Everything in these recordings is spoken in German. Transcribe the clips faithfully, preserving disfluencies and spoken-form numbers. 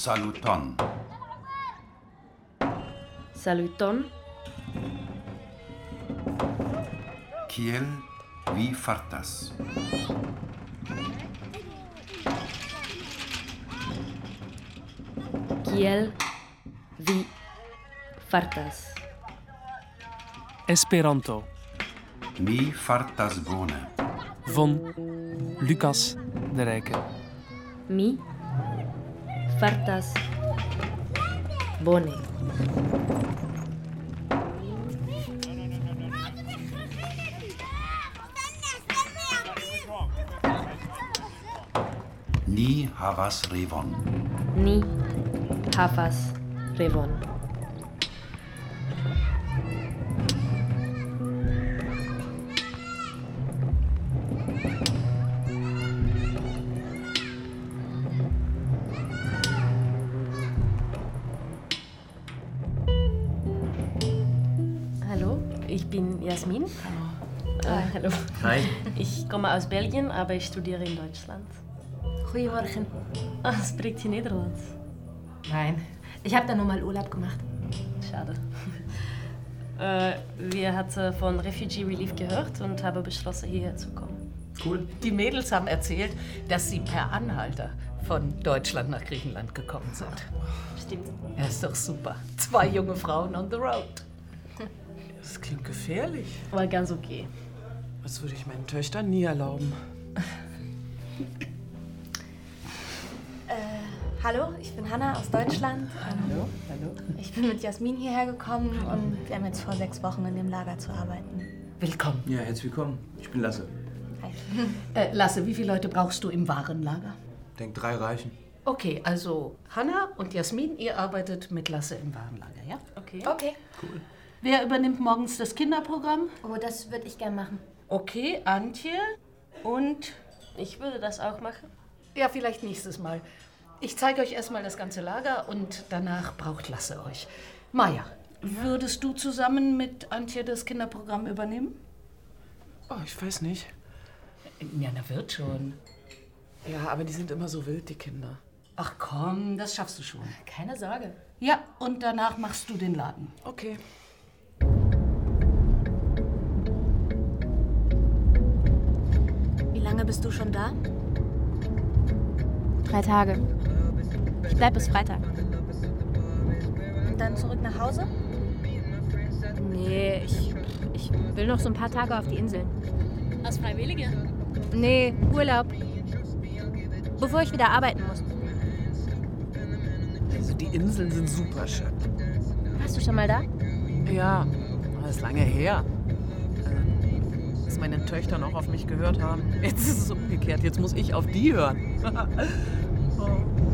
Saluton. Saluton. Kiel vi fartas? Kiel vi fartas? Esperanto. Mi fartas bone. Von Lucas de Rijke. Mi fartas bone. Ni havas revon. Ni havas revon. Hallo, ich bin Jasmin. Hallo. Äh, hallo. Hi. Ich komme aus Belgien, aber ich studiere in Deutschland. Goedemorgen. Ah, spricht ihr Nederlands? Nein, ich habe da nur mal Urlaub gemacht. Schade. äh, wir hatten von Refugee Relief gehört und haben beschlossen, hierher zu kommen. Cool. Die Mädels haben erzählt, dass sie per Anhalter von Deutschland nach Griechenland gekommen sind. Stimmt. Ja, ist doch super. Zwei junge Frauen on the road. Das klingt gefährlich. Aber ganz okay. Das würde ich meinen Töchtern nie erlauben. Hallo, ich bin Hanna aus Deutschland. Hallo, hallo. Ich bin mit Jasmin hierher gekommen und wir haben jetzt vor sechs Wochen in dem Lager zu arbeiten. Willkommen. Ja, herzlich willkommen. Ich bin Lasse. Hi. Äh, Lasse, wie viele Leute brauchst du im Warenlager? Denk, drei reichen. Okay, also Hanna und Jasmin, ihr arbeitet mit Lasse im Warenlager, ja? Okay. Okay. Cool. Wer übernimmt morgens das Kinderprogramm? Oh, das würde ich gern machen. Okay, Antje und... Ich würde das auch machen. Ja, vielleicht nächstes Mal. Ich zeige euch erstmal das ganze Lager und danach braucht Lasse euch. Maja, würdest du zusammen mit Antje das Kinderprogramm übernehmen? Oh, ich weiß nicht. Ja, na wird schon. Ja, aber die sind immer so wild, die Kinder. Ach komm, das schaffst du schon. Keine Sorge. Ja, und danach machst du den Laden. Okay. Wie lange bist du schon da? Drei Tage. Ich bleib bis Freitag. Und dann zurück nach Hause? Nee, ich, ich will noch so ein paar Tage auf die Inseln. Als Freiwillige? Nee, Urlaub. Bevor ich wieder arbeiten muss. Also die Inseln sind super schön. Warst du schon mal da? Ja, das ist lange her. Äh, Dass meine Töchter noch auf mich gehört haben. Jetzt ist es umgekehrt. Jetzt muss ich auf die hören. Oh.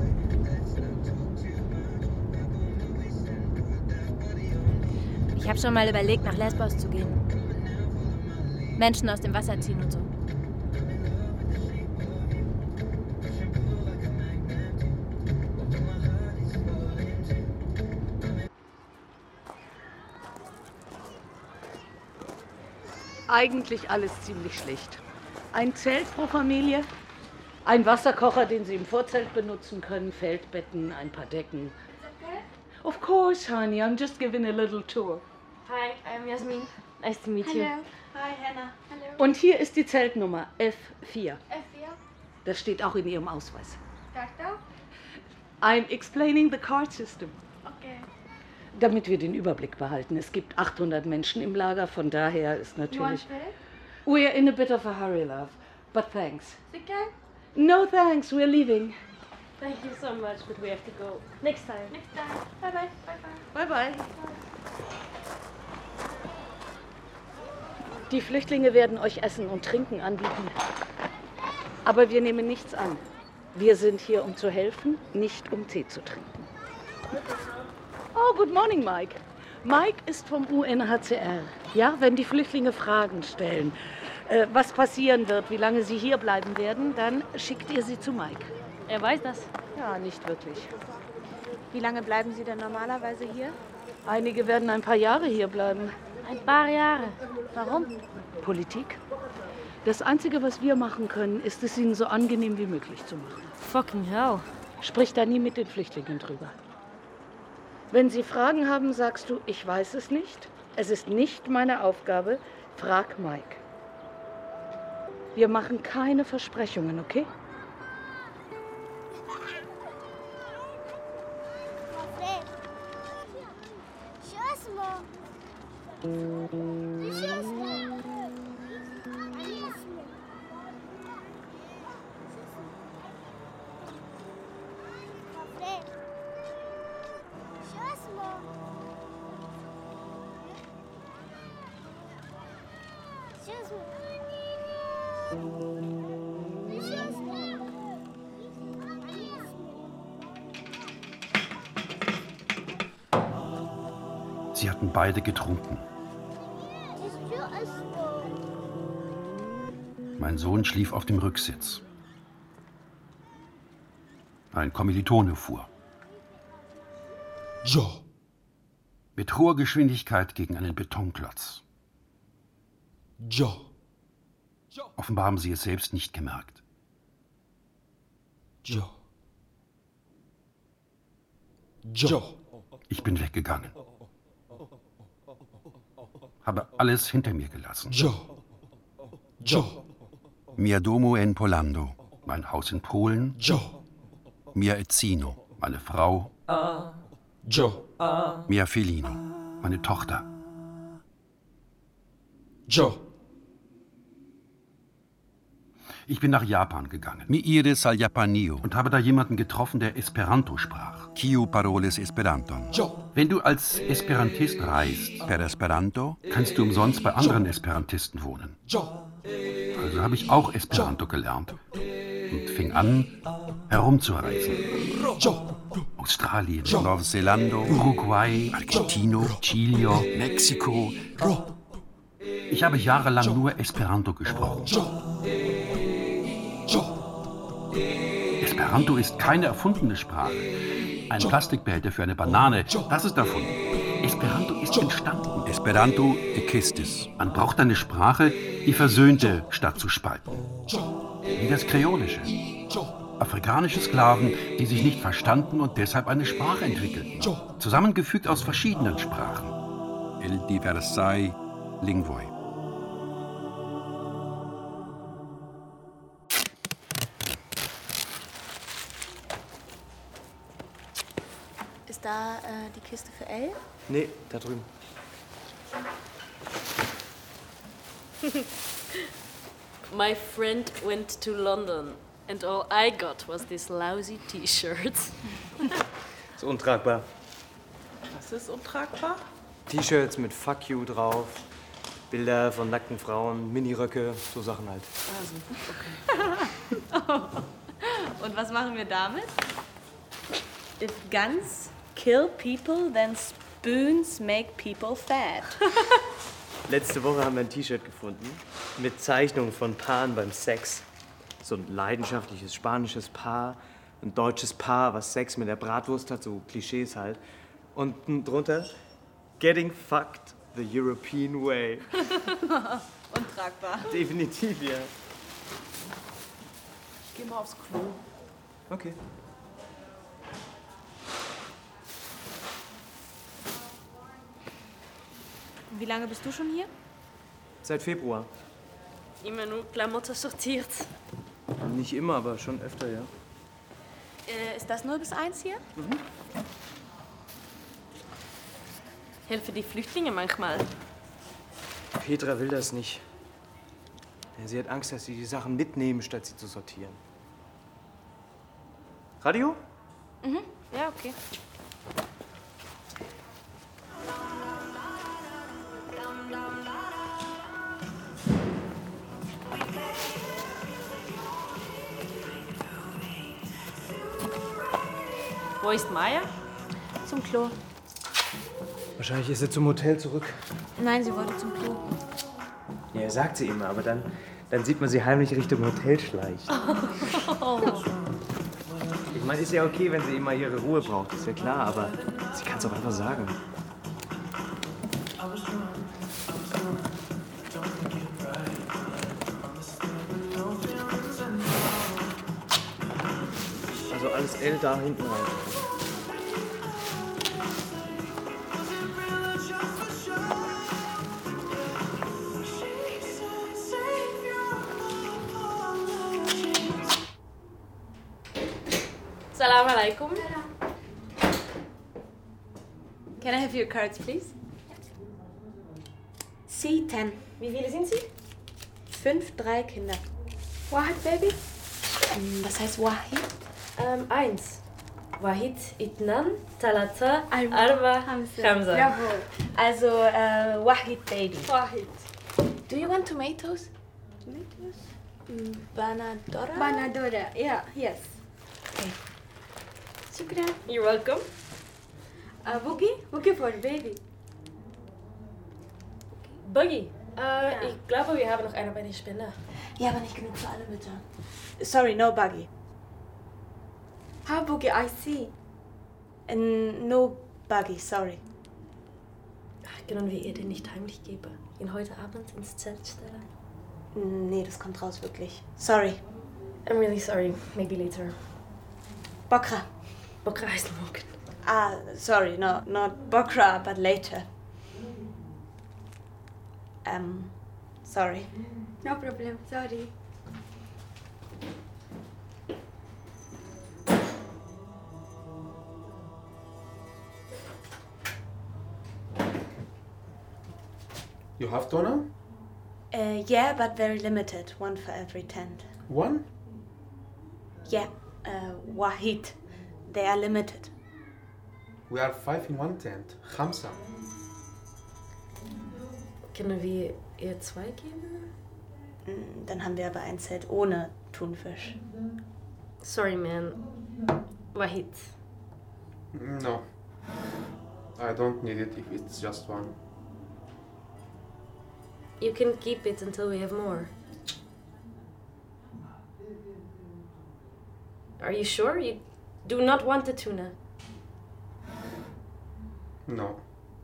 Ich habe schon mal überlegt, nach Lesbos zu gehen. Menschen aus dem Wasser ziehen und so. Eigentlich alles ziemlich schlicht. Ein Zelt pro Familie, ein Wasserkocher, den Sie im Vorzelt benutzen können, Feldbetten, ein paar Decken. Of course, honey, I'm just giving a little tour. Hi, I'm Jasmin. Nice to meet you. Hi, Hannah. Hallo. Und hier ist die Zeltnummer F vier. F vier. Das steht auch in Ihrem Ausweis. Doctor? I'm explaining the card system. Okay. Damit wir den Überblick behalten. Es gibt achthundert Menschen im Lager, von daher ist natürlich... We're in a bit of a hurry, love. But thanks. Okay. No thanks, we're leaving. Thank you so much, but we have to go next time. Next time. Bye bye. Bye bye. Bye bye. Die Flüchtlinge werden euch Essen und Trinken anbieten. Aber wir nehmen nichts an. Wir sind hier, um zu helfen, nicht um Tee zu trinken. Oh, good morning, Mike. Mike ist vom U N H C R. Ja, wenn die Flüchtlinge Fragen stellen, äh, was passieren wird, wie lange sie hier bleiben werden, dann schickt ihr sie zu Mike. Er weiß das. Ja, nicht wirklich. Wie lange bleiben Sie denn normalerweise hier? Einige werden ein paar Jahre hier bleiben. Ein paar Jahre. Warum? Politik. Das Einzige, was wir machen können, ist es ihnen so angenehm wie möglich zu machen. Fucking hell. Sprich da nie mit den Flüchtlingen drüber. Wenn sie Fragen haben, sagst du, ich weiß es nicht. Es ist nicht meine Aufgabe. Frag Mike. Wir machen keine Versprechungen, okay? Sie hatten beide getrunken. Mein Sohn schlief auf dem Rücksitz. Ein Kommilitone fuhr. Joe. Mit hoher Geschwindigkeit gegen einen Betonklotz. Joe. Offenbar haben sie es selbst nicht gemerkt. Joe. Joe. Ich bin weggegangen. Habe alles hinter mir gelassen. Joe. Joe. Mia domo en Polando, mein Haus in Polen. Joe. Mia Ezzino, meine Frau. Joe. Mia Felino, meine Tochter. Joe. Ich bin nach Japan gegangen. Mi iris al Japanio. Und habe da jemanden getroffen, der Esperanto sprach. Kiu paroles Esperanton. Joe. Wenn du als Esperantist reist, per Esperanto, kannst du umsonst bei anderen Esperantisten wohnen. Joe. Also habe ich auch Esperanto gelernt und fing an, herumzureisen. Joe. Australien, Neuseeland, Uruguay, Argentino, Chile, Mexiko. Ich habe jahrelang nur Esperanto gesprochen. Esperanto ist keine erfundene Sprache. Ein Plastikbehälter für eine Banane, das ist erfunden. Esperanto ist entstanden. Esperanto ekistis. Man braucht eine Sprache, die versöhnte, statt zu spalten. Wie das Kreolische. Afrikanische Sklaven, die sich nicht verstanden und deshalb eine Sprache entwickelten. Zusammengefügt aus verschiedenen Sprachen. El diversae lingvoi. Ist da äh, die Kiste für Elle? Nee, da drüben. My friend went to London and all I got was this lousy T-shirt. Ist untragbar. Was ist untragbar? T-Shirts mit Fuck you drauf, Bilder von nackten Frauen, Miniröcke, so Sachen halt. Also, okay. Und was machen wir damit? If guns kill people, then spoons make people fat. Letzte Woche haben wir ein T-Shirt gefunden mit Zeichnungen von Paaren beim Sex. So ein leidenschaftliches spanisches Paar, ein deutsches Paar, was Sex mit der Bratwurst hat, so Klischees halt. Und drunter, getting fucked the European way. Untragbar. Definitiv, ja. Ich geh mal aufs Klo. Okay. Wie lange bist du schon hier? Seit Februar. Immer nur Klamotten sortiert. Nicht immer, aber schon öfter, ja. Äh, ist das null bis eins hier? Mhm. Helfen die Flüchtlinge manchmal? Petra will das nicht. Ja, sie hat Angst, dass sie die Sachen mitnehmen, statt sie zu sortieren. Radio? Mhm. Ja, okay. Wo ist Maya? Zum Klo. Wahrscheinlich ist sie zum Hotel zurück. Nein, sie wollte zum Klo. Ja, sagt sie immer, aber dann, dann sieht man sie heimlich Richtung Hotel schleichen. Oh. Ich meine, ist ja okay, wenn sie immer ihre Ruhe braucht, ist ja klar, aber sie kann es auch einfach sagen. Also alles L da hinten rein. Salam alaikum. Can I have your cards, please? C zehn. Wie viele sind Sie? Fünf, drei Kinder. Wahid, Baby? Ähm, was heißt Wahid? Ähm, eins. Wahid, Itnan, Talata, Arba, Arba, Hamza. Hamza. Jawohl. Also, äh, Wahid, Baby. Wahid. Do you want tomatoes? Tomatoes? Mm, Banadora? Banadora. Yeah, yes. Okay. Shukran. You're welcome. Uh, Boogie? Boogie for baby. Buggy. Äh, ich glaube, wir haben noch eine bei den Spender. Ja, aber nicht genug für alle, bitte. Sorry, no buggy. How Boogie, I see. And no buggy, sorry. Ach, können wir ihr den nicht heimlich geben? Ihn heute Abend ins Zelt stellen? Nee, das kommt raus, wirklich. Sorry. I'm really sorry. Maybe later. Bokra. Bokra heißt morgen. Ah, sorry, no, not Bokra, but later. Um, sorry. No problem, sorry. You have toner? Uh, yeah, but very limited. One for every tent. One? Yeah, uh, Wahid. They are limited. We are five in one tent. Hamsa. Können wir ihr zwei geben? Mm, Dann haben wir aber ein Zelt ohne Thunfisch. Sorry, man. Wahid. No. I don't need it if it's just one. You can keep it until we have more. Are you sure? You do not want the tuna? No.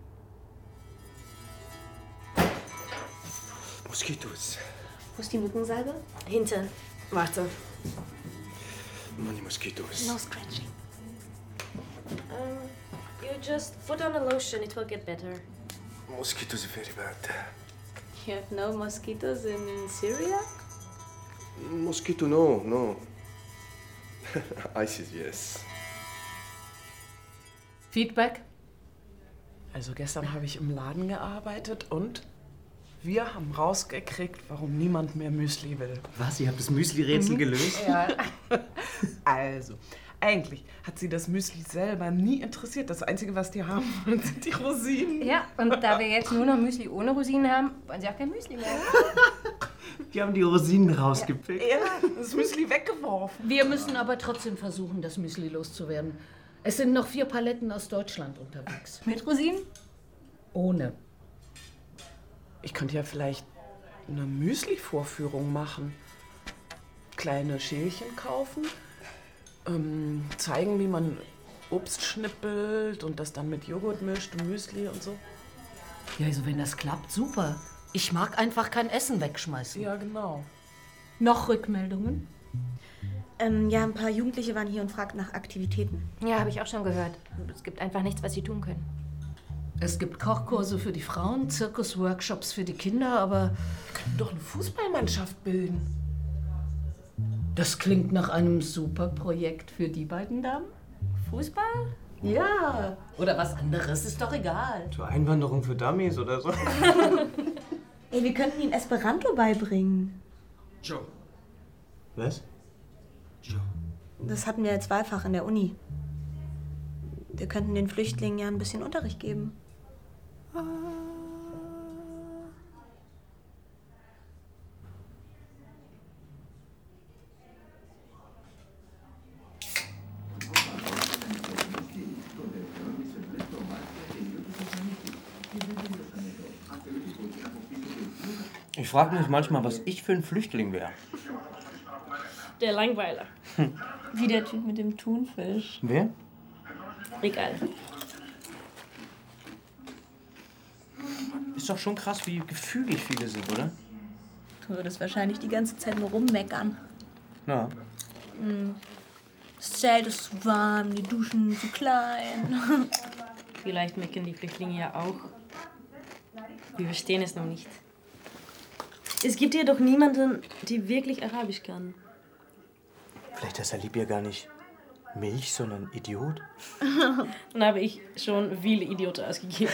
Moskitos. Wo ist die Mückensalbe? Hinten. Warte. Money mosquitoes. No scratching. Um, you just put on a lotion, it will get better. Mosquitoes are very bad. You have no mosquitoes in Syria? Mosquito, no, no. ISIS, yes. Feedback? Also gestern habe ich im Laden gearbeitet und wir haben rausgekriegt, warum niemand mehr Müsli will. Was? Ihr habt das Müsli-Rätsel Mhm. gelöst? Ja. Also, eigentlich hat sie das Müsli selber nie interessiert. Das Einzige, was die haben wollen, sind die Rosinen. Ja, und da wir jetzt nur noch Müsli ohne Rosinen haben, wollen sie auch kein Müsli mehr. Die haben die Rosinen rausgepickt. Ja, das Müsli weggeworfen. Wir müssen aber trotzdem versuchen, das Müsli loszuwerden. Es sind noch vier Paletten aus Deutschland unterwegs. Mit Rosinen? Ohne. Ich könnte ja vielleicht eine Müsli-Vorführung machen. Kleine Schälchen kaufen, ähm, zeigen, wie man Obst schnippelt und das dann mit Joghurt mischt und Müsli und so. Ja, also wenn das klappt, super. Ich mag einfach kein Essen wegschmeißen. Ja, genau. Noch Rückmeldungen? Ähm, ja, ein paar Jugendliche waren hier und fragten nach Aktivitäten. Ja, habe ich auch schon gehört. Es gibt einfach nichts, was sie tun können. Es gibt Kochkurse für die Frauen, Zirkusworkshops für die Kinder, aber Wir könnten doch eine Fußballmannschaft bilden. das klingt nach einem super Projekt für die beiden Damen. Fußball? Ja, oder was anderes, ist doch egal. Zur Einwanderung für Dummies oder so. Ey, wir könnten ihnen Esperanto beibringen. Joe. Was? Joe. Das hatten wir jetzt zweifach in der Uni. Wir könnten den Flüchtlingen ja ein bisschen Unterricht geben. Ich frage mich manchmal, was ich für ein Flüchtling wäre. Der Langweiler. Wie der Typ mit dem Thunfisch. Wer? Egal. Ist doch schon krass, wie gefügig viele sind, oder? Du würdest wahrscheinlich die ganze Zeit nur rummeckern. Na. Hm. Das Zelt ist zu warm, die Duschen zu klein. Vielleicht meckern die Flüchtlinge ja auch. Wir verstehen es noch nicht. Es gibt hier doch niemanden, der wirklich Arabisch kann. Vielleicht ist Salib ja gar nicht Milch, sondern Idiot. Dann habe ich schon viele Idioten ausgegeben.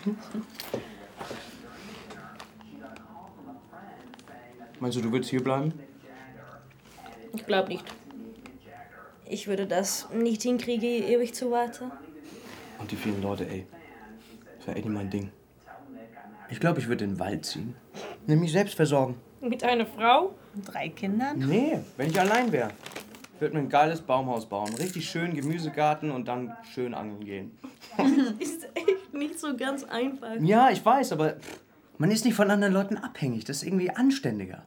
Meinst du, du willst hier bleiben? Ich glaube nicht. Ich würde das nicht hinkriegen, ewig zu warten. Und die vielen Leute, ey. Das wäre echt nicht mein Ding. Ich glaube, ich würde in den Wald ziehen. Nämlich selbst versorgen. Mit einer Frau? Und drei Kindern? Nee, wenn ich allein wäre. Ich würde mir ein geiles Baumhaus bauen. Richtig schön Gemüsegarten und dann schön angeln gehen. Das ist echt nicht so ganz einfach. Ja, ich weiß, aber man ist nicht von anderen Leuten abhängig. Das ist irgendwie anständiger.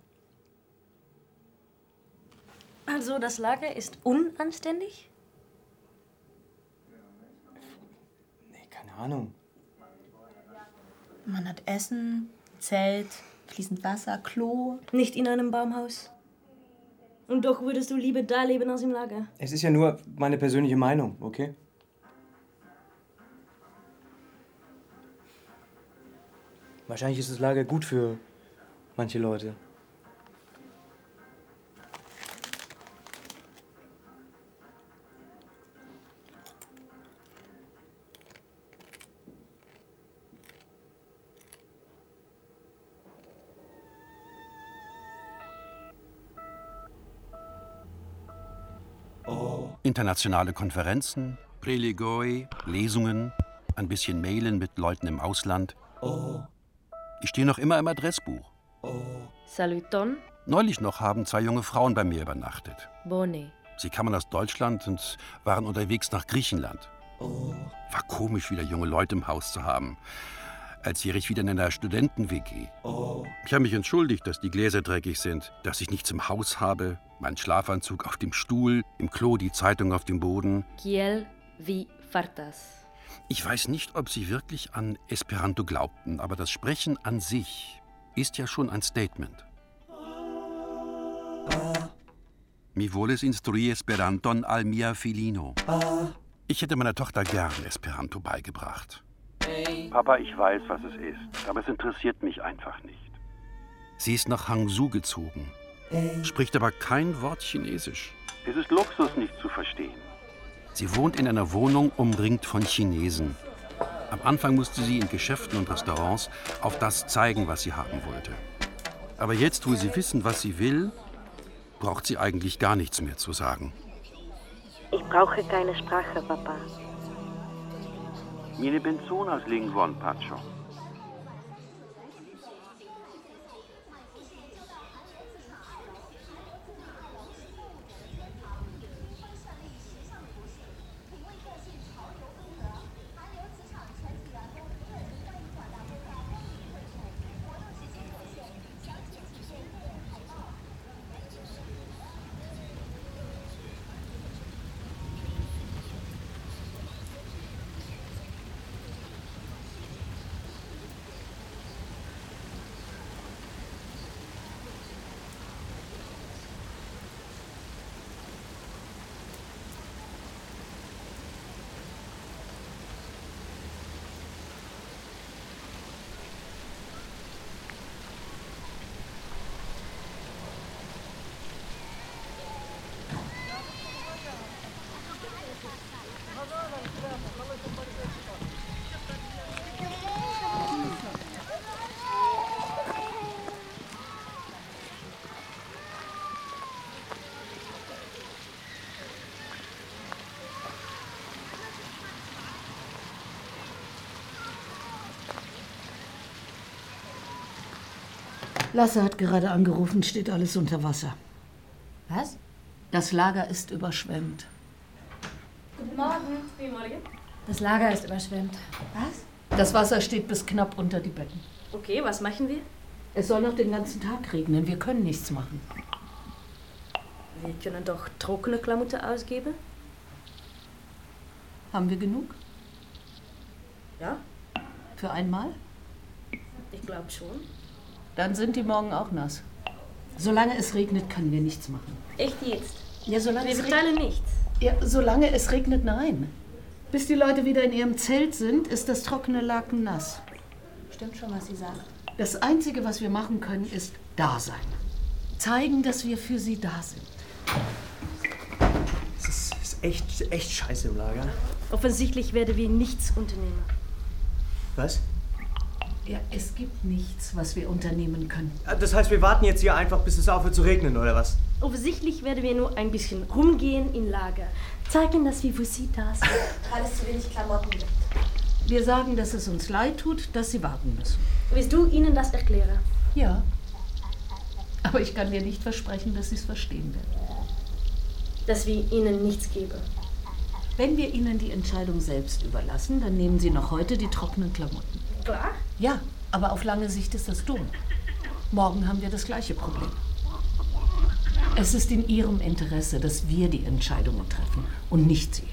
Also, das Lager ist unanständig? Nee, keine Ahnung. Man hat Essen, Zelt, fließend Wasser, Klo. Nicht in einem Baumhaus. Und doch würdest du lieber da leben als im Lager. Es ist ja nur meine persönliche Meinung, okay? Wahrscheinlich ist das Lager gut für manche Leute. Internationale Konferenzen, Prelegoi, Lesungen, ein bisschen Mailen mit Leuten im Ausland. Ich stehe noch immer im Adressbuch. Saluton. Neulich noch haben zwei junge Frauen bei mir übernachtet. Bone. Sie kamen aus Deutschland und waren unterwegs nach Griechenland. War komisch, wieder junge Leute im Haus zu haben. Als wäre ich wieder in einer Studenten-W G. Ich habe mich entschuldigt, dass die Gläser dreckig sind, dass ich nichts im Haus habe, meinen Schlafanzug auf dem Stuhl, im Klo die Zeitung auf dem Boden. Kiel vi fartas. Ich weiß nicht, ob sie wirklich an Esperanto glaubten, aber das Sprechen an sich ist ja schon ein Statement. Mi voles instrui Esperanton al mia filino. Ich hätte meiner Tochter gern Esperanto beigebracht. Papa, ich weiß, was es ist, aber es interessiert mich einfach nicht. Sie ist nach Hangzhou gezogen, spricht aber kein Wort Chinesisch. Es ist Luxus, nicht zu verstehen. Sie wohnt in einer Wohnung, umringt von Chinesen. Am Anfang musste sie in Geschäften und Restaurants auf das zeigen, was sie haben wollte. Aber jetzt, wo sie wissen, was sie will, braucht sie eigentlich gar nichts mehr zu sagen. Ich brauche keine Sprache, Papa. Mine benzonas lingvon, Pacho. Lasse hat gerade angerufen, steht alles unter Wasser. Was? Das Lager ist überschwemmt. Guten Morgen. Guten Morgen. Das Lager ist überschwemmt. Was? Das Wasser steht bis knapp unter die Betten. Okay, was machen wir? Es soll noch den ganzen Tag regnen. Wir können nichts machen. Wir können doch trockene Klamotten ausgeben. Haben wir genug? Ja? Für einmal? Ich glaube schon. Dann sind die morgen auch nass. Solange es regnet, können wir nichts machen. Echt jetzt? Ja, solange wir es bezahlen regnet. nichts. Ja, solange es regnet, nein. Bis die Leute wieder in ihrem Zelt sind, ist das trockene Laken nass. Stimmt schon, was sie sagt. Das Einzige, was wir machen können, ist da sein. Zeigen, dass wir für sie da sind. Es ist, ist echt, echt scheiße im Lager. Offensichtlich werden wir nichts unternehmen. Was? Ja, es gibt nichts, was wir unternehmen können. Das heißt, wir warten jetzt hier einfach, bis es aufhört zu regnen, oder was? Offensichtlich werden wir nur ein bisschen rumgehen im Lager. Zeigen, dass wir für sie da sind. Weil es zu wenig Klamotten gibt. Wir sagen, dass es uns leid tut, dass sie warten müssen. Willst du ihnen das erklären? Ja. Aber ich kann dir nicht versprechen, dass sie es verstehen werden. Dass wir ihnen nichts geben. Wenn wir ihnen die Entscheidung selbst überlassen, dann nehmen sie noch heute die trockenen Klamotten. Klar? Ja, aber auf lange Sicht ist das dumm. Morgen haben wir das gleiche Problem. Es ist in ihrem Interesse, dass wir die Entscheidungen treffen und nicht sie.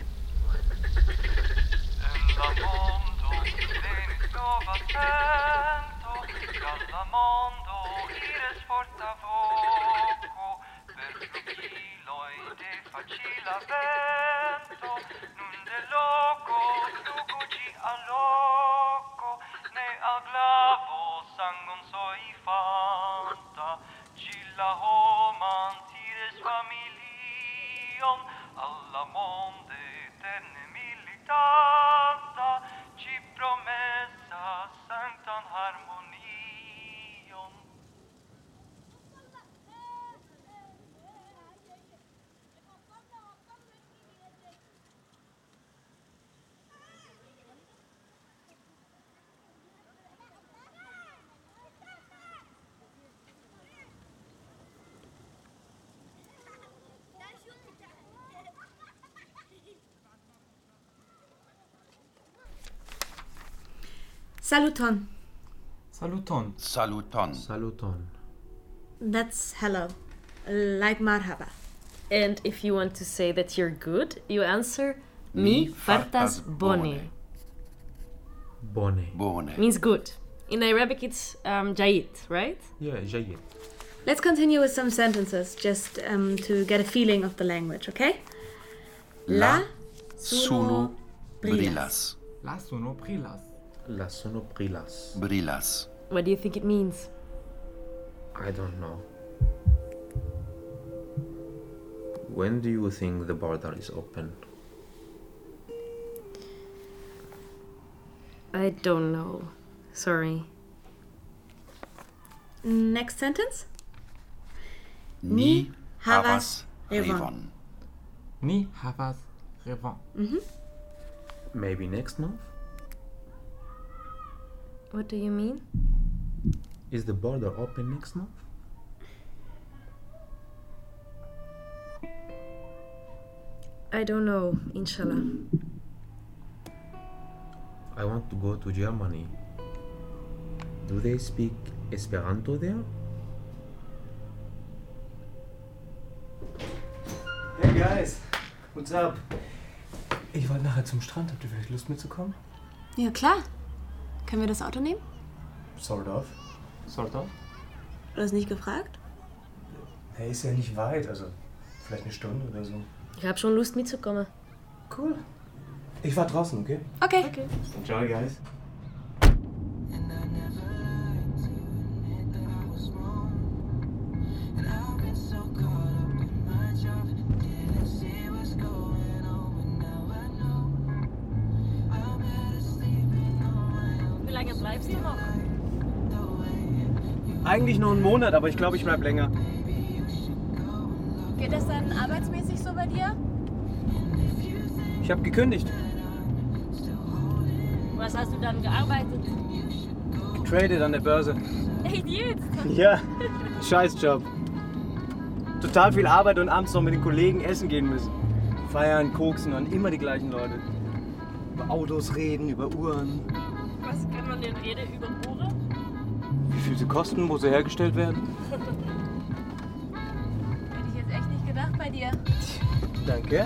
Saluton. Saluton. Saluton. Saluton. That's hello. Like marhaba. And if you want to say that you're good, you answer Mi fartas bone. Bone. Bone. Means good. In Arabic it's um, jayid, right? Yeah, jayid. Let's continue with some sentences just um, to get a feeling of the language, okay? La suno brillas. La suno brillas. La suno brillas. Brillas. What do you think it means? I don't know. When do you think the border is open? I don't know. Sorry. Next sentence. Ni havas havas revon. revon. Ni havas revon. Mhm. Maybe next month? What do you mean? Is the border open next month? I don't know, inshallah. I want to go to Germany. Do they speak Esperanto there? Hey guys, what's up? Ich wollte nachher zum Strand. Habt ihr vielleicht Lust mitzukommen? Ja, klar. Können wir das Auto nehmen? Sort of. Sort of? Du hast nicht gefragt? Hey, ist ja nicht weit, also vielleicht eine Stunde oder so. Ich habe schon Lust mitzukommen. Cool. Ich war draußen, okay? Okay. Okay. Enjoy, guys. Wie lange bleibst du noch? Eigentlich nur einen Monat, aber ich glaube, ich bleib länger. Geht das dann arbeitsmäßig so bei dir? Ich habe gekündigt. Was hast du dann gearbeitet? Getradet an der Börse. Echt jetzt? Ja, Scheißjob. Total viel Arbeit und abends noch mit den Kollegen essen gehen müssen. Feiern, koksen und immer die gleichen Leute. Über Autos reden, über Uhren. Was kann man denn reden über Uhren? Wie viel sie kosten, wo sie hergestellt werden. Hätte ich jetzt echt nicht gedacht bei dir. Danke.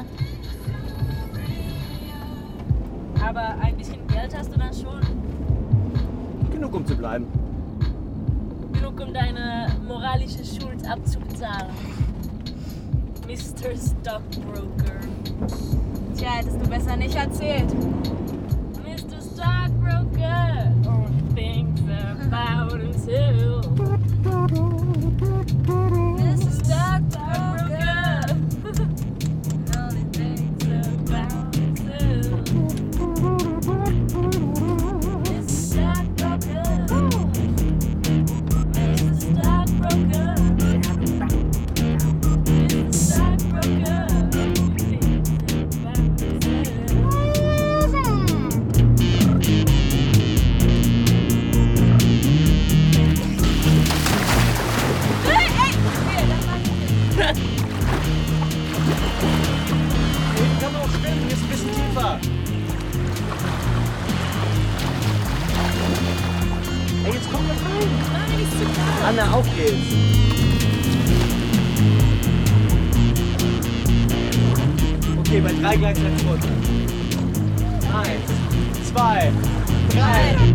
Aber ein bisschen Geld hast du dann schon. Genug, um zu bleiben. Genug, um deine moralische Schuld abzubezahlen. Mister Stockbroker. Tja, hättest du besser nicht erzählt. Mister Stockbroker. Oh, things about his hill. Mister Stockbroker. Only things about his hill. Mister Stockbroker. Mister Stockbroker. Kann man auch schwimmen, hier ist ein bisschen tiefer. Ey, jetzt komm mal rein. Nein, ist zu klar. Anna, auf geht's. Okay, bei drei gleichzeitig runter. Eins, zwei, drei.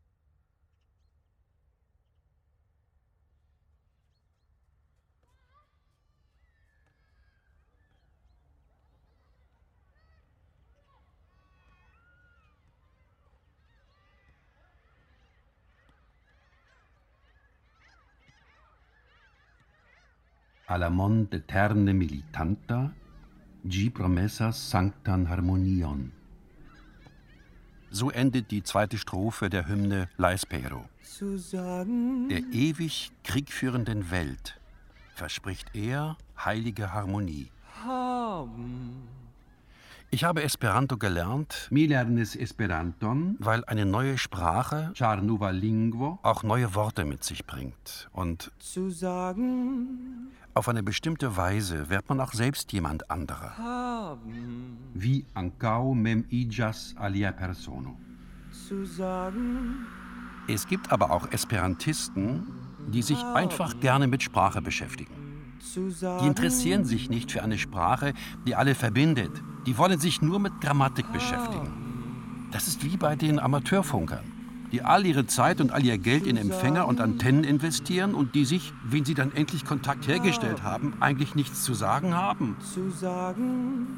Alamon eterne militanta, G promessas sanctan harmonion. So endet die zweite Strophe der Hymne L'Espero. Der ewig kriegführenden Welt verspricht er heilige Harmonie. Ich habe Esperanto gelernt, Mi lernis Esperanton, weil eine neue Sprache char nova lingvo auch neue Worte mit sich bringt. Und zu sagen, auf eine bestimmte Weise wird man auch selbst jemand anderer. haben, vi ancau mem igas alia persono. zu sagen, Es gibt aber auch Esperantisten, die sich einfach gerne mit Sprache beschäftigen. zu sagen. Die interessieren sich nicht für eine Sprache, die alle verbindet. Die wollen sich nur mit Grammatik beschäftigen. Das ist wie bei den Amateurfunkern, die all ihre Zeit und all ihr Geld in Empfänger und Antennen investieren und die sich, wenn sie dann endlich Kontakt hergestellt haben, eigentlich nichts zu sagen haben. Zu sagen,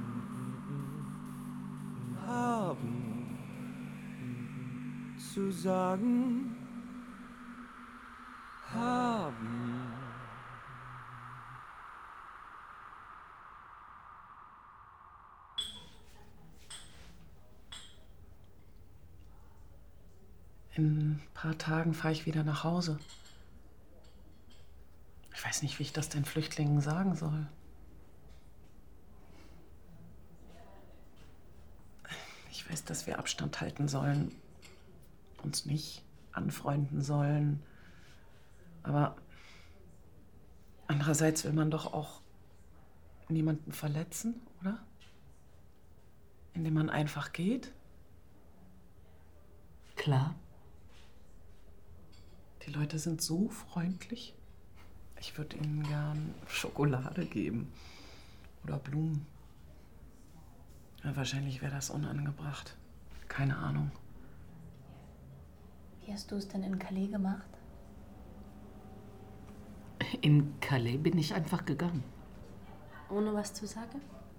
haben, zu sagen, haben. In ein paar Tagen fahre ich wieder nach Hause. Ich weiß nicht, wie ich das den Flüchtlingen sagen soll. Ich weiß, dass wir Abstand halten sollen, uns nicht anfreunden sollen. Aber andererseits will man doch auch niemanden verletzen, oder? Indem man einfach geht. Klar. Die Leute sind so freundlich. Ich würde ihnen gern Schokolade geben. Oder Blumen. Ja, wahrscheinlich wäre das unangebracht. Keine Ahnung. Wie hast du es denn in Calais gemacht? In Calais bin ich einfach gegangen. Ohne was zu sagen?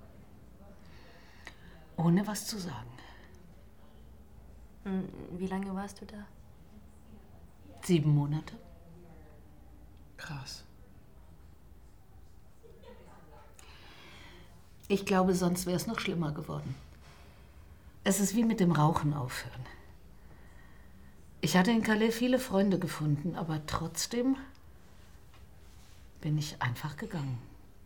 Ohne was zu sagen. Hm, Wie lange warst du da? Sieben Monate. Krass. Ich glaube, sonst wäre es noch schlimmer geworden. Es ist wie mit dem Rauchen aufhören. Ich hatte in Calais viele Freunde gefunden, aber trotzdem bin ich einfach gegangen.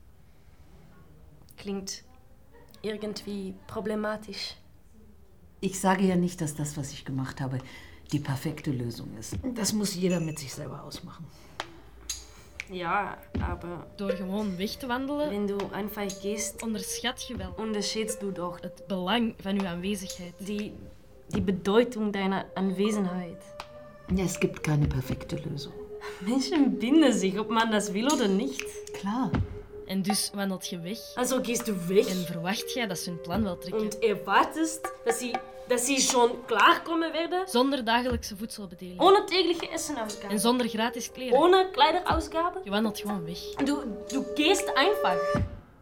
Klingt irgendwie problematisch. Ich sage ja nicht, dass das, was ich gemacht habe, die perfekte Lösung ist. Das muss jeder mit sich selber ausmachen. Ja, aber Door gewoon weg te wandelen, wenn du einfach gehst, onderschat je wel unterschätzt du doch het belang van uw aanwezigheid. die, die Bedeutung deiner Anwesenheit. Ja, es gibt keine perfekte Lösung. Menschen binden sich, ob man das will oder nicht. Klar. En dus wandelt je weg. Also gehst du weg En verwacht jij dat ze hun plan wel trekken. und erwartest, dass sie, dass sie schon klarkommen werden. Zonder dagelijkse voedselbedeling. Ohne tägliche Essenausgabe. En zonder gratis kleren. Ohne Kleiderausgabe. Je wandelt gewoon weg. Du, du gehst einfach.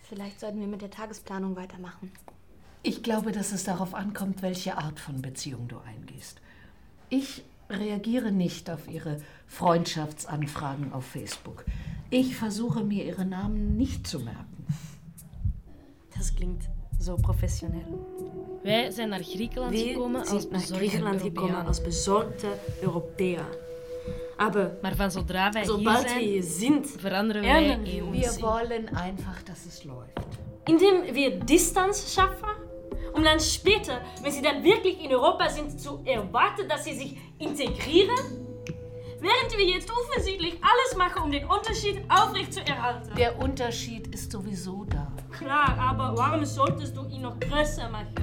Vielleicht sollten wir mit der Tagesplanung weitermachen. Ich glaube, dass es darauf ankommt, welche Art von Beziehung du eingehst. Ich reagiere nicht auf Ihre Freundschaftsanfragen auf Facebook. Ich versuche mir Ihre Namen nicht zu merken. Das klingt so professionell. Wij zijn naar Griekenland Wir gekomen als sind nach bezorgde Griechenland gekommen Europäer. als besorgte Europäer. Aber Maar van zodra wij sobald hier zijn, wir hier sind, veranderen wij ändern wir eeuwen. uns. Wir wollen einfach, dass es läuft. Indem wir Distanz schaffen, um dann später, wenn sie dann wirklich in Europa sind, zu erwarten, dass sie sich integrieren? Während wir jetzt offensichtlich alles machen, um den Unterschied aufrecht zu erhalten. Der Unterschied ist sowieso da. Klar, aber warum solltest du ihn noch größer machen?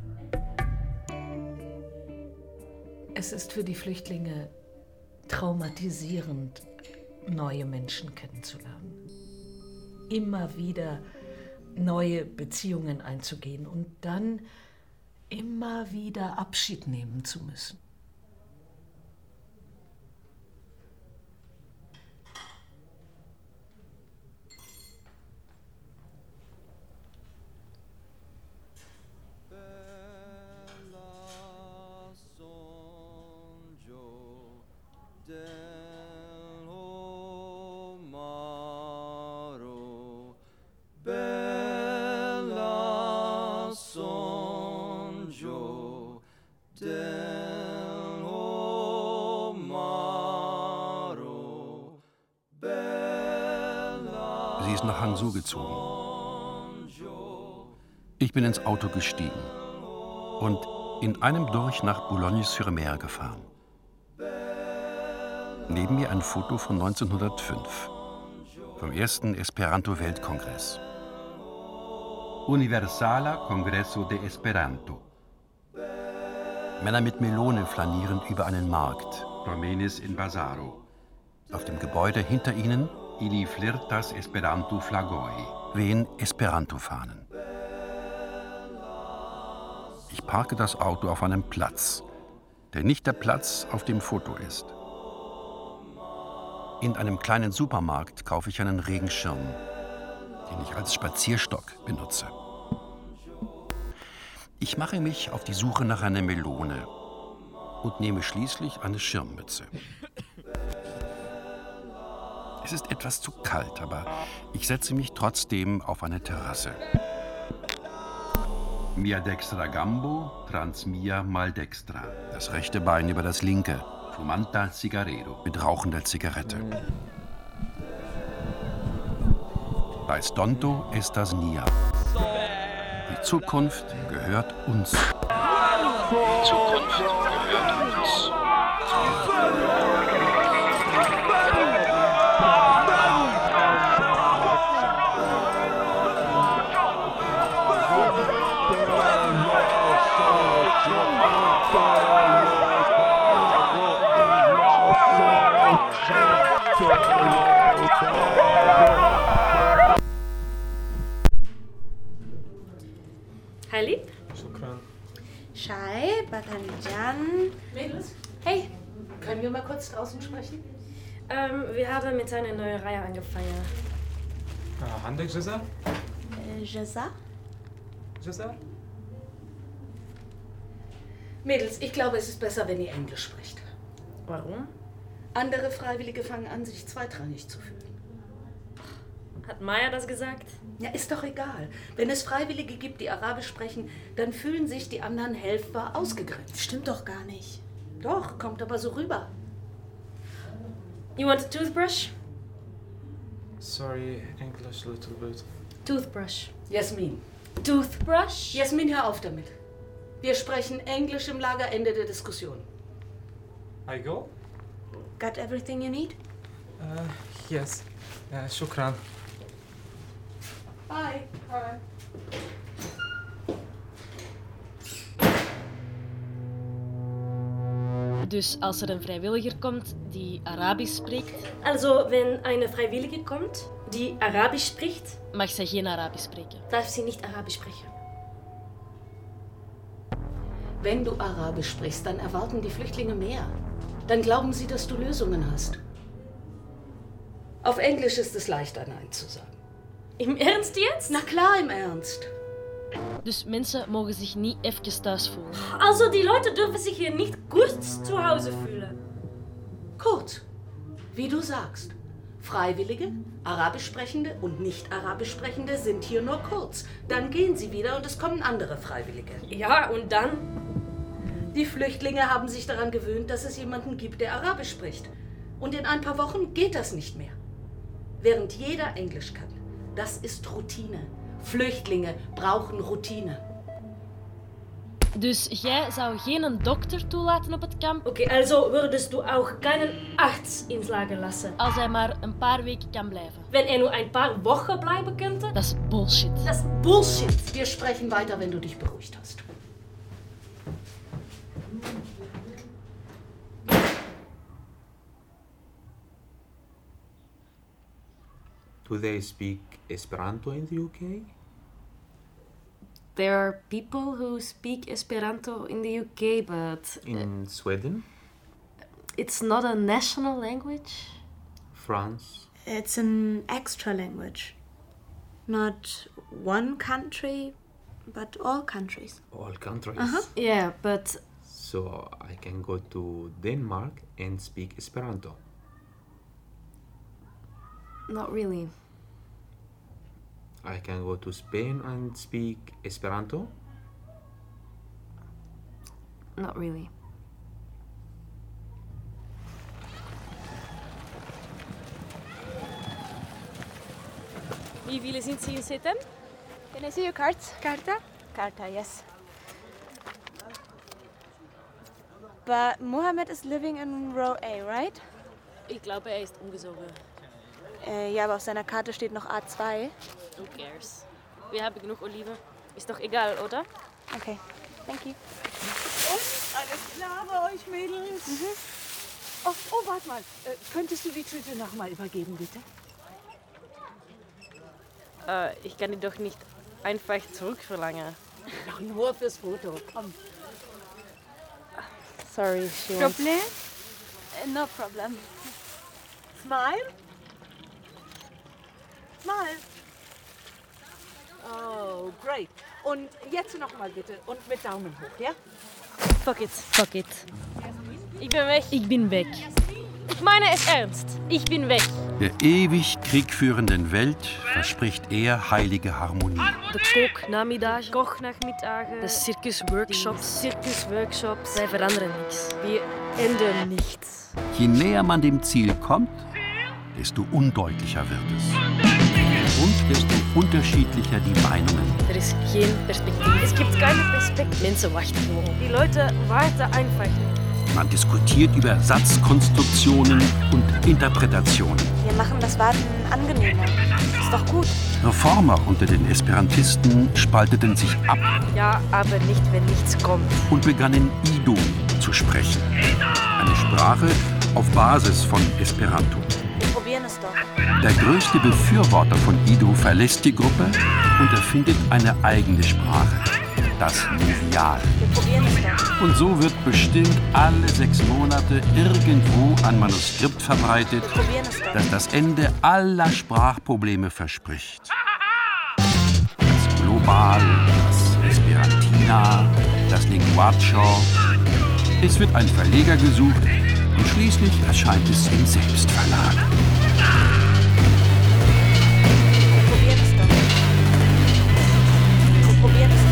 Es ist für die Flüchtlinge traumatisierend, neue Menschen kennenzulernen. Immer wieder neue Beziehungen einzugehen und dann immer wieder Abschied nehmen zu müssen. Sie ist nach Hangzhou gezogen. Ich bin ins Auto gestiegen und in einem durch nach Boulogne-sur-Mer gefahren. Neben mir ein Foto von neunzehnhundertfünf, vom ersten Esperanto-Weltkongress. Universala Congresso de Esperanto. Männer mit Melone flanieren über einen Markt. Promenis in Basaro. Auf dem Gebäude hinter ihnen Ili flirtas Esperanto flagoi. wehen Esperanto-Fahnen. Ich parke das Auto auf einem Platz, der nicht der Platz auf dem Foto ist. In einem kleinen Supermarkt kaufe ich einen Regenschirm, den ich als Spazierstock benutze. Ich mache mich auf die Suche nach einer Melone und nehme schließlich eine Schirmmütze. Es ist etwas zu kalt, aber ich setze mich trotzdem auf eine Terrasse. Mia dextra gambo, trans mia maldextra. Das rechte Bein über das linke, Fumanta cigarero. mit rauchender Zigarette. Bei Stonto ist das Nia. Die Zukunft gehört uns. Die Zukunft gehört uns. Hi, Lieb. Shukran. Chai, Batanjan. Mädels, Hey, können wir mal kurz draußen sprechen? Ähm, wir haben mit einer neuen Reihe angefangen. Uh, عندك جزر؟ äh, Jeza? جزر؟ Mädels, ich glaube, es ist besser, wenn ihr Englisch spricht. Warum? Andere Freiwillige fangen an, sich zweitrangig zu fühlen. Hat Maya das gesagt? Ja, ist doch egal. Wenn es Freiwillige gibt, die Arabisch sprechen, dann fühlen sich die anderen helfbar ausgegrenzt. Stimmt doch gar nicht. Doch, kommt aber so rüber. You want a toothbrush? Sorry, English a little bit. Toothbrush. Jasmin. Toothbrush? Jasmin, hör auf damit. Wir sprechen Englisch im Lager, Ende der Diskussion. I go? Got everything you need? Uh, yes. Uh, shukran. Bye. Bye. Dus als er een vrijwilliger komt die Arabisch spreekt, Also, wenn eine Freiwillige kommt, die Arabisch spricht, mag zij geen Arabisch spreken. darf sie nicht Arabisch sprechen. Wenn du Arabisch sprichst, dann erwarten die Flüchtlinge mehr. Dann glauben sie, dass du Lösungen hast. Auf Englisch ist es leichter, Nein zu sagen. Im Ernst jetzt? Na klar, im Ernst. Dus mensen mogen zich niet even thuis voelen. Also die Leute dürfen sich hier nicht gut zu Hause fühlen. Kurz, wie du sagst. Freiwillige, Arabisch sprechende und nicht Arabisch sprechende sind hier nur kurz. Dann gehen sie wieder und es kommen andere Freiwillige. Ja, und dann? Die Flüchtlinge haben sich daran gewöhnt, dass es jemanden gibt, der Arabisch spricht. Und in ein paar Wochen geht das nicht mehr. Während jeder Englisch kann. Das ist Routine. Flüchtlinge brauchen Routine. Dus jij zou geen dokter toelaten op het kamp? Okay, also würdest du auch keinen Arzt ins Lager lassen? Als hij maar een paar weken kan blijven. Wenn er nur ein paar Wochen bleiben könnte? Das ist Bullshit. Das ist Bullshit. Wir sprechen weiter, wenn du dich beruhigt hast. Do they speak Esperanto in the U K? There are people who speak Esperanto in the U K, but... In Sweden? It's not a national language. France? It's an extra language. Not one country, but all countries. All countries? Uh-huh. Yeah, but... So I can go to Denmark and speak Esperanto? Not really. I can go to Spain and speak Esperanto? Not really. Wie viele sind Sie in Sitten? Can I see your cards? Carta? Carta, yes. But Mohammed is living in row A, right? Ich glaube, er ist umgezogen. Äh, ja, aber auf seiner Karte steht noch A zwei. Who cares? Wir haben genug Oliven. Ist doch egal, oder? Okay, thank you. Und alles klar bei euch, Mädels? Mhm. Oh, oh, warte mal. Äh, könntest du die Tüte noch mal übergeben, bitte? Äh, ich kann die doch nicht einfach zurückverlangen. Doch nur fürs Foto. Komm. Sorry, she wants... Problem? Uh, no problem. Smile? Smile. Oh, great. Und jetzt noch mal bitte. Und mit Daumen hoch, ja? Fuck it, fuck it. Ich bin weg. Ich bin weg. Ich meine es ernst. Ich bin weg. Der ewig kriegführenden Welt verspricht er heilige Harmonie. De kooknamiddagen, kochnachmittagen, de circusworkshops, circusworkshops, zij veranderen nichts. Wir ändern nichts. Je näher man dem Ziel kommt, desto undeutlicher wird es. Und desto unterschiedlicher die Meinungen. Er ist geen Perspektive. Es gibt keine Perspektive. Mensen wachten gewoon. Die Leute warten einfach nicht. Man diskutiert über Satzkonstruktionen und Interpretationen. Wir machen das Warten angenehmer. Ist doch gut. Reformer unter den Esperantisten spalteten sich ab. Ja, aber nicht, wenn nichts kommt. Und begannen Ido zu sprechen. Eine Sprache auf Basis von Esperanto. Wir probieren es doch. Der größte Befürworter von Ido verlässt die Gruppe und erfindet eine eigene Sprache. Das Movial. Wir probieren es doch. Und so wird bestimmt alle sechs Monate irgendwo ein Manuskript verbreitet, das das Ende aller Sprachprobleme verspricht. Das Global, das Esperantina, das Linguaccio. Es wird ein Verleger gesucht und schließlich erscheint es im Selbstverlag. Wir probieren es doch. Wir probieren es doch.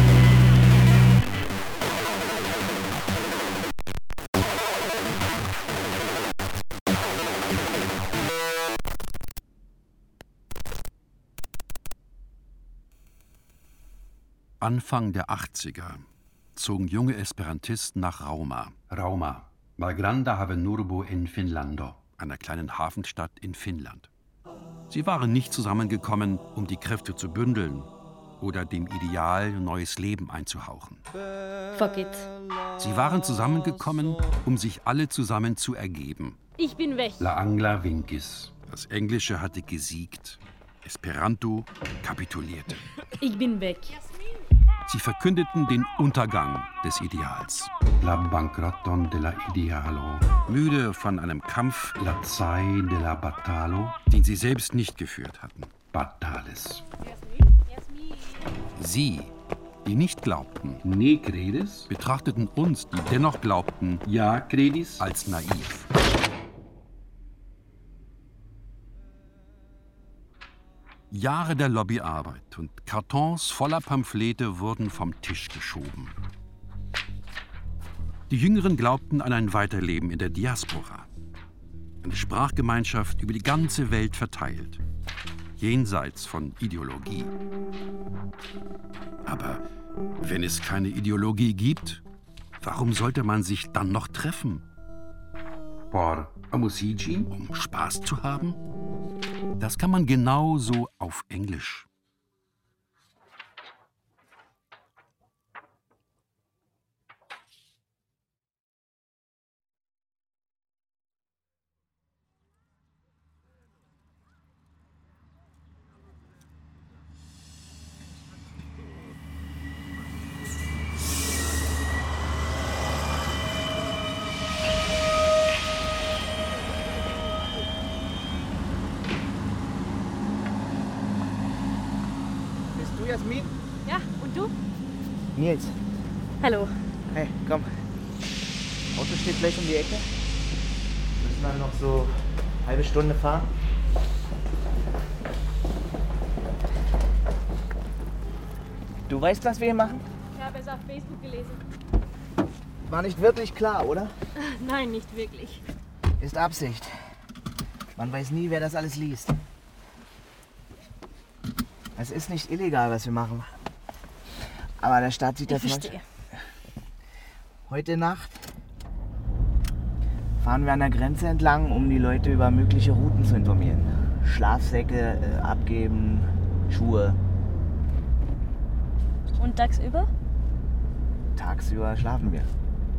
Anfang der achtziger zogen junge Esperantisten nach Rauma. Rauma, Malgranda Havenurbo in Finnlando, einer kleinen Hafenstadt in Finnland. Sie waren nicht zusammengekommen, um die Kräfte zu bündeln oder dem Ideal neues Leben einzuhauchen. Fuck it. Sie waren zusammengekommen, um sich alle zusammen zu ergeben. Ich bin weg. La Angla Vinkis. Das Englische hatte gesiegt. Esperanto kapitulierte. Ich bin weg. Sie verkündeten den Untergang des Ideals. La Bankrotton della Idealo. Müde von einem Kampf, La Zai della Battalo, den sie selbst nicht geführt hatten. Batales. Sie, die nicht glaubten, Ne credis? betrachteten uns, die dennoch glaubten, Ja credis? als naiv. Jahre der Lobbyarbeit und Kartons voller Pamphlete wurden vom Tisch geschoben. Die Jüngeren glaubten an ein Weiterleben in der Diaspora. Eine Sprachgemeinschaft über die ganze Welt verteilt, jenseits von Ideologie. Aber wenn es keine Ideologie gibt, warum sollte man sich dann noch treffen? Por amusigi? Um Spaß zu haben? Das kann man genauso auf Englisch. Jasmin? Ja, und du? Nils. Hallo. Hey, komm. Auto steht gleich um die Ecke. Müssen dann noch so eine halbe Stunde fahren. Du weißt, was wir hier machen? Ich habe es auf Facebook gelesen. War nicht wirklich klar, oder? Nein, nicht wirklich. Ist Absicht. Man weiß nie, wer das alles liest. Es ist nicht illegal, was wir machen. Aber der Staat sieht das Ich falsch. verstehe. Heute Nacht fahren wir an der Grenze entlang, um die Leute über mögliche Routen zu informieren. Schlafsäcke äh, abgeben, Schuhe. Und tagsüber? Tagsüber schlafen wir.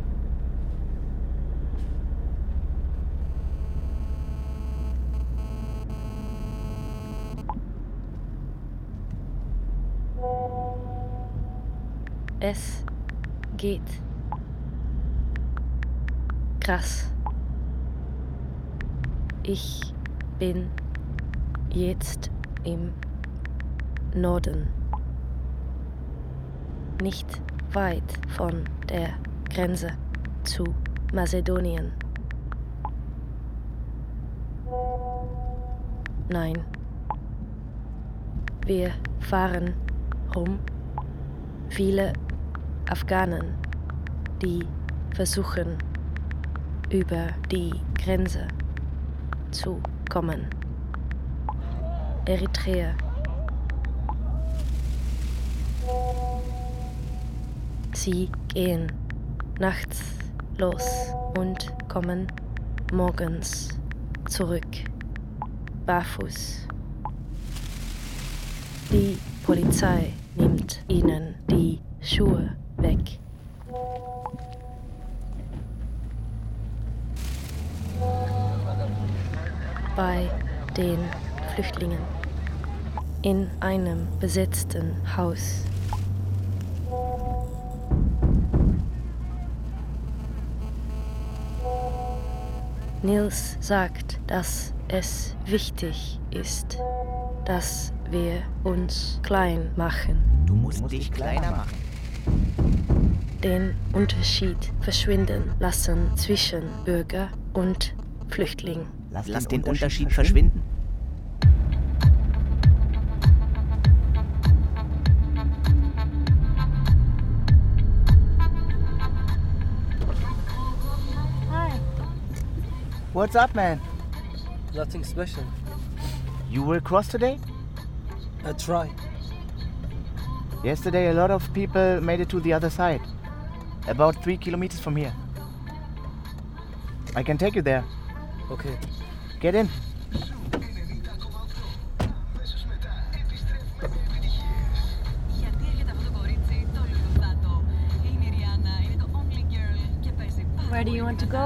Es geht. Krass. Ich bin jetzt im Norden. Nicht weit von der Grenze zu Mazedonien. Nein. Wir fahren rum. Viele Afghanen, die versuchen, über die Grenze zu kommen. Eritrea. Sie gehen nachts los und kommen morgens zurück, barfuß. Die Polizei nimmt ihnen die Schuhe weg. Bei den Flüchtlingen in einem besetzten Haus. Nils sagt, dass es wichtig ist, dass wir uns klein machen. Du musst, du musst dich kleiner machen. Den Unterschied verschwinden lassen zwischen Bürger und Flüchtling. Lass, Lass den, den Unterschied, Unterschied verschwinden. Hi. What's up, man? Nothing special. You will cross today? I try. Yesterday a lot of people made it to the other side. About three kilometers from here. I can take you there. Okay. Get in. Where do you want to go? I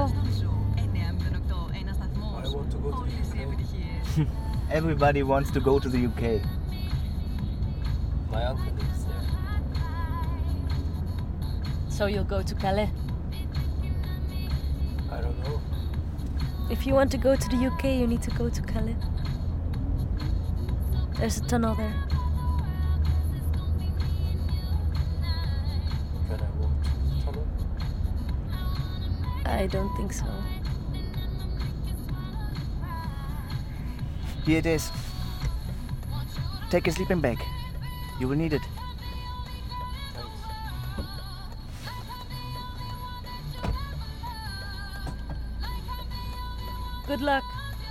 want to go to the U K. Everybody wants to go to the U K. My uncle lives there. So you'll go to Calais? I don't know. If you want to go to the U K, you need to go to Calais. There's a tunnel there. Can I walk to the tunnel? I don't think so. Here it is. Take a sleeping bag. You will need it. Good luck.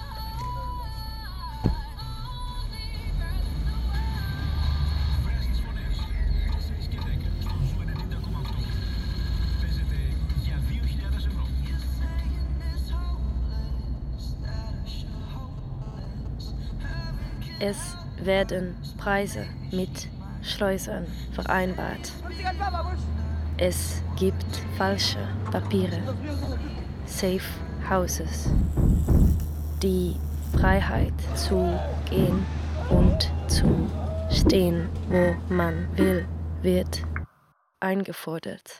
Es werden Preise mit Schleusern vereinbart. Es gibt falsche Papiere, Safe Houses. Die Freiheit zu gehen und zu stehen, wo man will, wird eingefordert.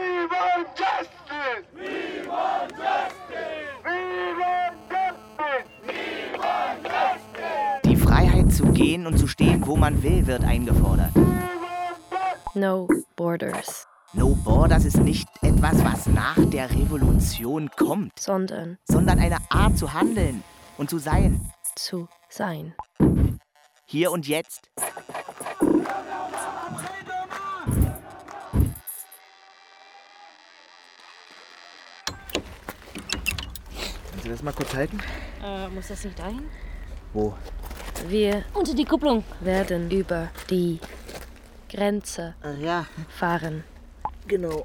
Die Freiheit zu gehen und zu stehen, wo man will, wird eingefordert. No borders. No Borders ist nicht etwas, was nach der Revolution kommt, sondern, sondern eine Art zu handeln und zu sein. Zu sein. Hier und jetzt. Kannst du das mal kurz halten? Äh, muss das nicht dahin? Wo? Wir unter die Kupplung werden über die Grenze äh, ja. fahren. Genau.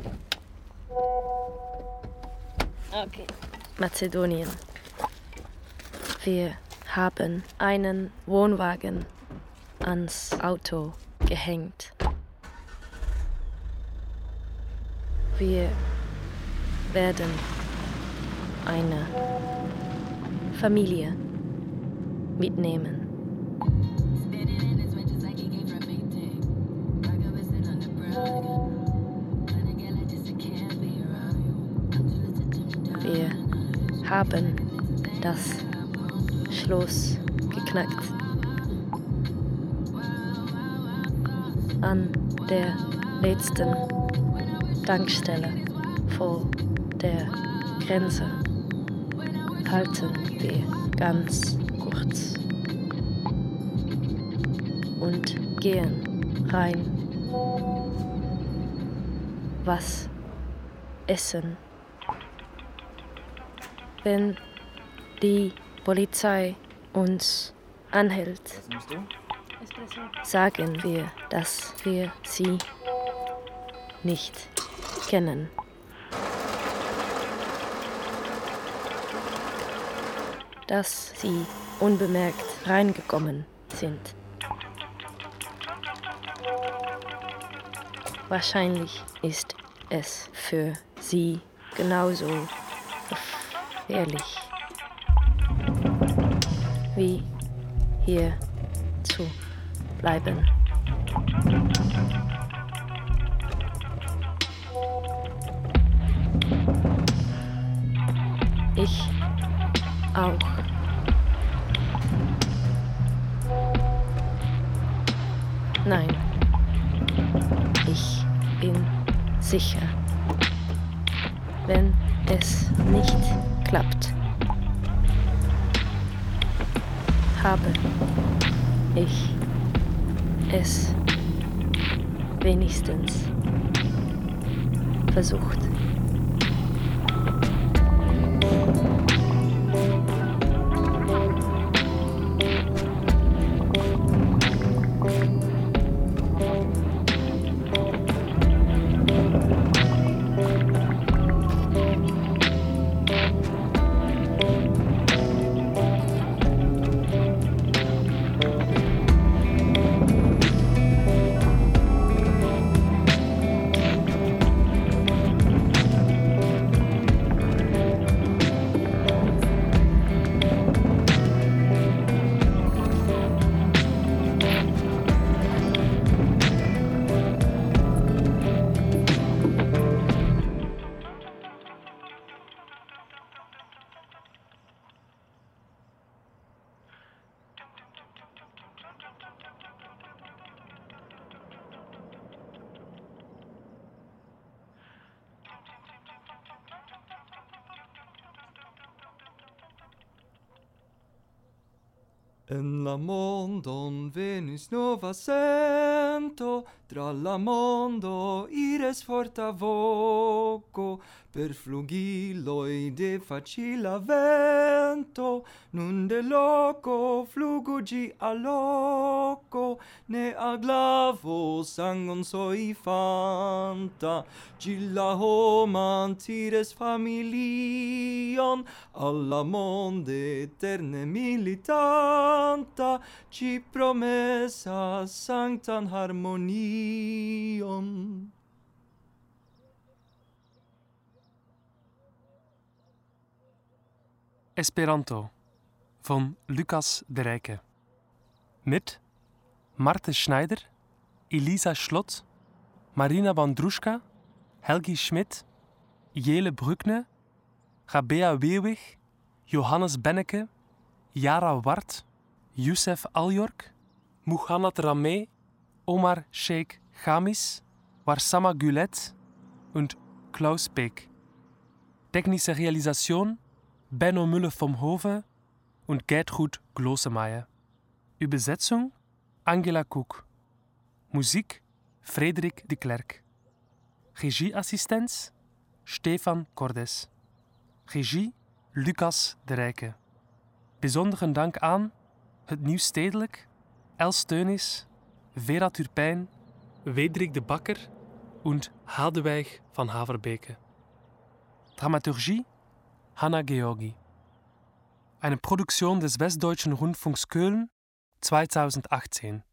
Okay. Mazedonien. Wir haben einen Wohnwagen ans Auto gehängt. Wir werden eine Familie mitnehmen. Wir haben das Schloss geknackt. An der letzten Tankstelle vor der Grenze halten wir ganz kurz und gehen rein. Was essen? Wenn die Polizei uns anhält, sagen wir, dass wir sie nicht kennen. Dass sie unbemerkt reingekommen sind. Wahrscheinlich ist es für sie genauso gefährlich wie hier zu bleiben. Ich auch. Nein, ich bin sicher, wenn es nicht klappt, habe ich es wenigstens versucht. En la mondo Venus nova sento, tra la mondo ires forta voco, per flugiloi de facila vento, nun de loco flugo gi a loco, ne a glavo sangon soi fanta, gi la homan tires familion, alla monde eterne militanta, ci promessa sanctan harmonion. Esperanto van Lucas de Rijke. Mit Marte Schneider, Elisa Schlot, Marina Wandruschka, Helgi Schmidt, Jele Brückne, Gabea Weewig, Johannes Benneke, Yara Wart, Youssef Aljork, Muhannad Rameh, Omar Sheikh Gamis, Warsama Gulet und Klaus Beek. Technische Realisation Benno Müller vom Hove und Gertrud Glosemeyer. Übersetzung Angela Cook. Musik Frederik de Klerk. Regieassistenz Stefan Cordes. Regie Lucas de Rijke. Bijzondere dank aan Het Nieuw Stedelijk, Els Teunis, Vera Turpijn, Wederik de Bakker und Hadewig van Haverbeke. Dramaturgie Hanna Georgi. Eine Produktion des Westdeutschen Rundfunks Köln zweitausendachtzehn.